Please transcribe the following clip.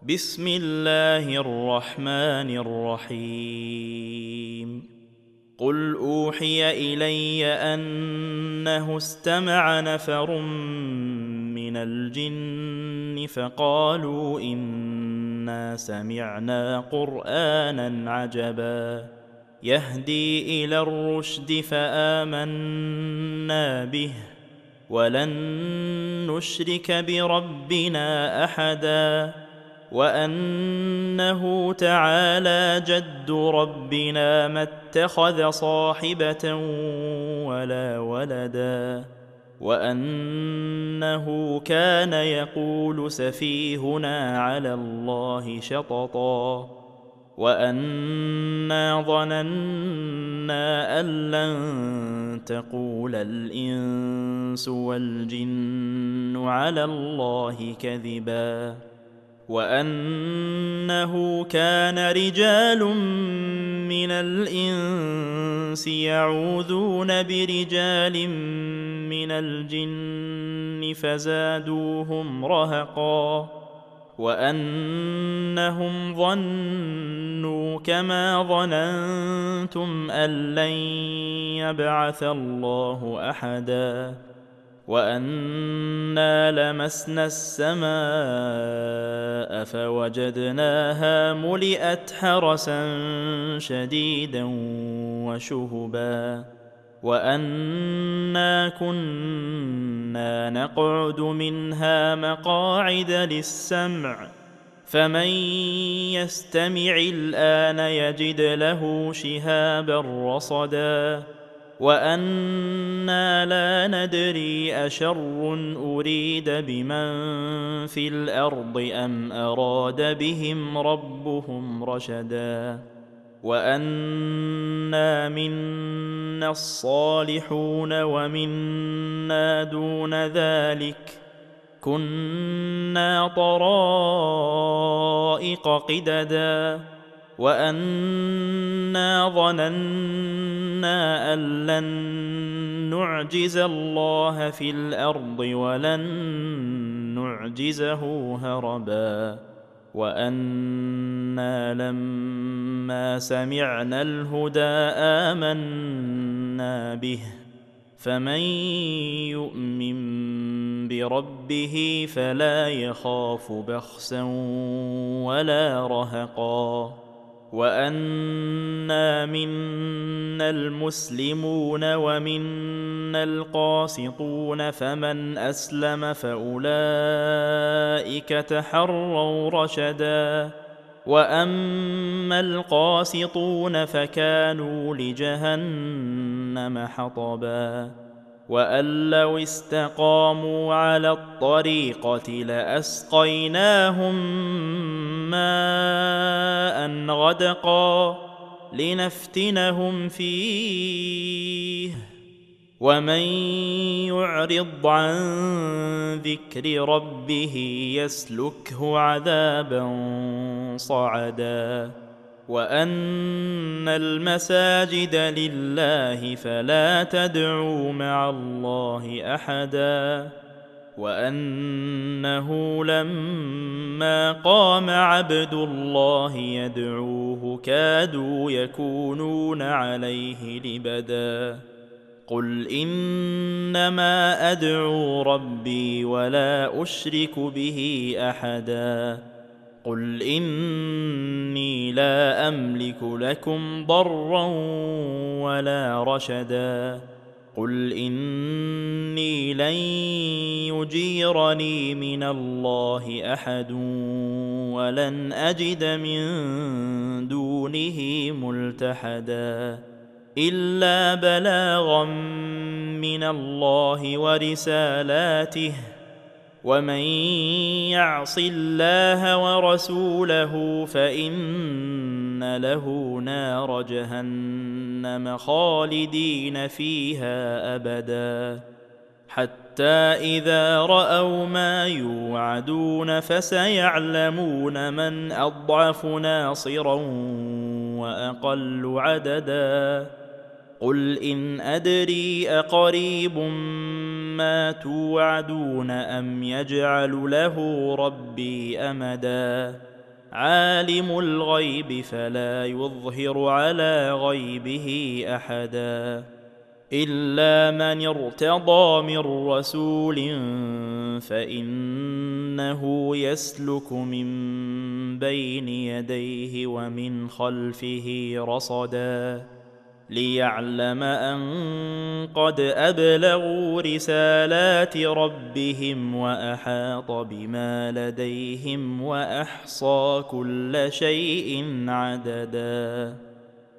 بسم الله الرحمن الرحيم قل أوحي إلي أنه استمع نفر من الجن فقالوا إنا سمعنا قرآنا عجبا يهدي إلى الرشد فآمنا به ولن نشرك بربنا أحدا وأنه تعالى جد ربنا ما اتخذ صاحبة ولا ولدا وأنه كان يقول سفيهنا على الله شططا وأنا ظننا أن لن تقول الإنس والجن على الله كذبا وأنه كان رجال من الإنس يعوذون برجال من الجن فزادوهم رهقا وأنهم ظنوا كما ظننتم أن لن يبعث الله أحدا وأنا لمسنا السماء فوجدناها ملئت حرسا شديدا وشهبا وأنا كنا نقعد منها مقاعد للسمع فمن يستمع الآن يجد له شهابا رصدا وأنا لا ندري أشر أريد بمن في الأرض أم أراد بهم ربهم رشدا وأنا منا الصالحون ومنا دون ذلك كنا طرائق قددا وأنا ظننا أن لن نعجز الله في الأرض ولن نعجزه هربا وأنا لما سمعنا الهدى آمنا به فمن يؤمن بربه فلا يخاف بخسا ولا رهقا وأنا منا المسلمون ومنا القاسطون فمن أسلم فأولئك تحروا رشدا وأما القاسطون فكانوا لجهنم حطبا وأن لو استقاموا على الطريقة لأسقيناهم ماء غدقا لنفتنهم فيه ومن يعرض عن ذكر ربه يسلكه عذابا صعدا وأن المساجد لله فلا تدعوا مع الله أحدا وأنه لما قام عبد الله يدعوه كادوا يكونون عليه لبدا قل إنما أدعو ربي ولا أشرك به أحدا قل إني لا أملك لكم ضرا ولا رشدا قل إني لن يجيرني من الله أحد ولن أجد من دونه ملتحدا إلا بلاغا من الله ورسالاته ومن يعص الله ورسوله فإن له نار جهنم خالدين فيها أبدا حتى إذا رأوا ما يوعدون فسيعلمون من أضعف ناصرا وأقل عددا قل إن أدري أقريب ما توعدون أم يجعل له ربي أمدا عالم الغيب فلا يظهر على غيبه احدا الا من ارتضى من رسول فانه يسلك من بين يديه ومن خلفه رصدا ليعلم ان قد ابلغوا رسالات ربهم واحاط بما لديهم واحصى كل شيء عددا